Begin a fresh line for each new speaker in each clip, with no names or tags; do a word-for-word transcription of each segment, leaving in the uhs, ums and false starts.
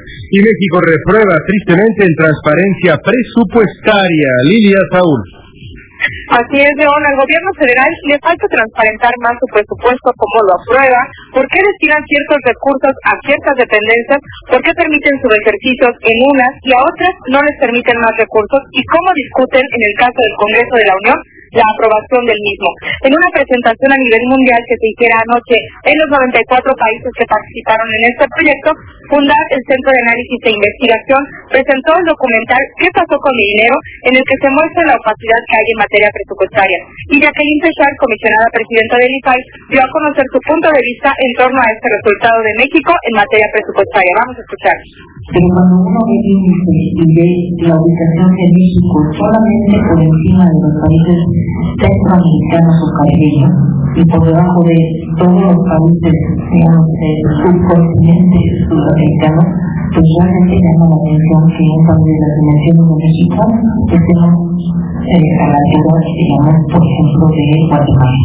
Y México reprueba tristemente en transparencia presupuestaria. Lidia Saúl.
Así es, León, al gobierno federal le falta transparentar más su presupuesto, cómo lo aprueba, por qué destinan ciertos recursos a ciertas dependencias, por qué permiten sus ejercicios en unas y a otras no les permiten más recursos, y cómo discuten en el caso del Congreso de la Unión la aprobación del mismo. En una presentación a nivel mundial que se hiciera anoche en los noventa y cuatro países que participaron en este proyecto, Fundar, el Centro de Análisis e Investigación, presentó el documental ¿Qué pasó con mi dinero?, en el que se muestra la opacidad que hay en materia presupuestaria. Y Jacqueline Pechard, comisionada presidenta del I F A I, dio a conocer su punto de vista en torno a este resultado de México en materia presupuestaria. Vamos a escuchar.
Pero cuando uno ve índice y ve la ubicación de México solamente por encima de los países centroamericanos o caribeños y por debajo de todos los países, digamos, del subcontinente sudamericano, pues realmente llama la atención que en cuanto a las dimensiones de México estemos eh, a la altura, digamos, por ejemplo, de Guatemala.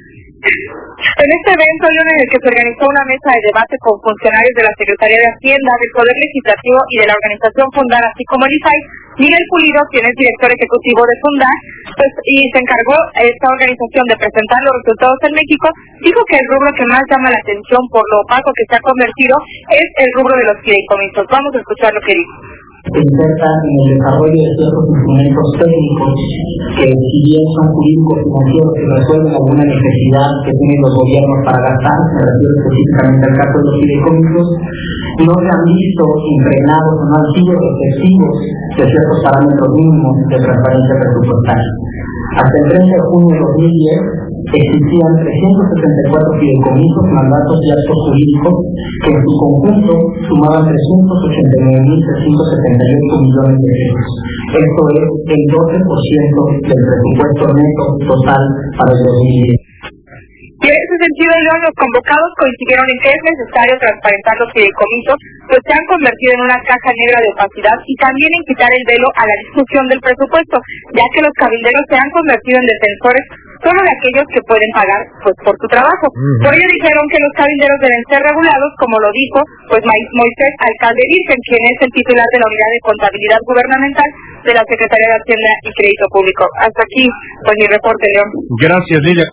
En este evento, en el que se organizó una mesa de debate con funcionarios de la Secretaría de Hacienda, del Poder Legislativo y de la organización Fundar, así como el I F A I, Miguel Pulido, quien es director ejecutivo de Fundar, pues, y se encargó a esta organización de presentar los resultados en México, dijo que el rubro que más llama la atención por lo opaco que se ha convertido es el rubro de los fideicomisos. Vamos a escuchar lo que dijo.
Se inserta en el desarrollo de ciertos instrumentos técnicos que, si bien son jurídicos financieros que resuelven alguna necesidad que tienen los gobiernos para gastar, me refiero específicamente al caso de los fideicomisos, no se han visto impregnados o no han sido receptivos de ciertos parámetros mínimos de transparencia presupuestaria. Hasta el treinta de junio de dos mil diez existían trescientos setenta y cuatro fideicomisos, mandatos y actos jurídicos que en su conjunto sumaban trescientos ochenta y nueve mil trescientos setenta y ocho millones de pesos. Esto es el doce por ciento del presupuesto neto total para el dos mil diez.
Y en ese sentido, León, los convocados coincidieron en que es necesario transparentar los fideicomisos, pues se han convertido en una caja negra de opacidad, y también en quitar el velo a la discusión del presupuesto, ya que los cabilderos se han convertido en defensores solo de aquellos que pueden pagar pues por su trabajo. Uh-huh. Por ello dijeron que los cabilderos deben ser regulados, como lo dijo pues Moisés Alcalde Virgen, quien es el titular de la Unidad de Contabilidad Gubernamental de la Secretaría de Hacienda y Crédito Público. Hasta aquí, pues mi reporte, León.
Gracias, Lidia.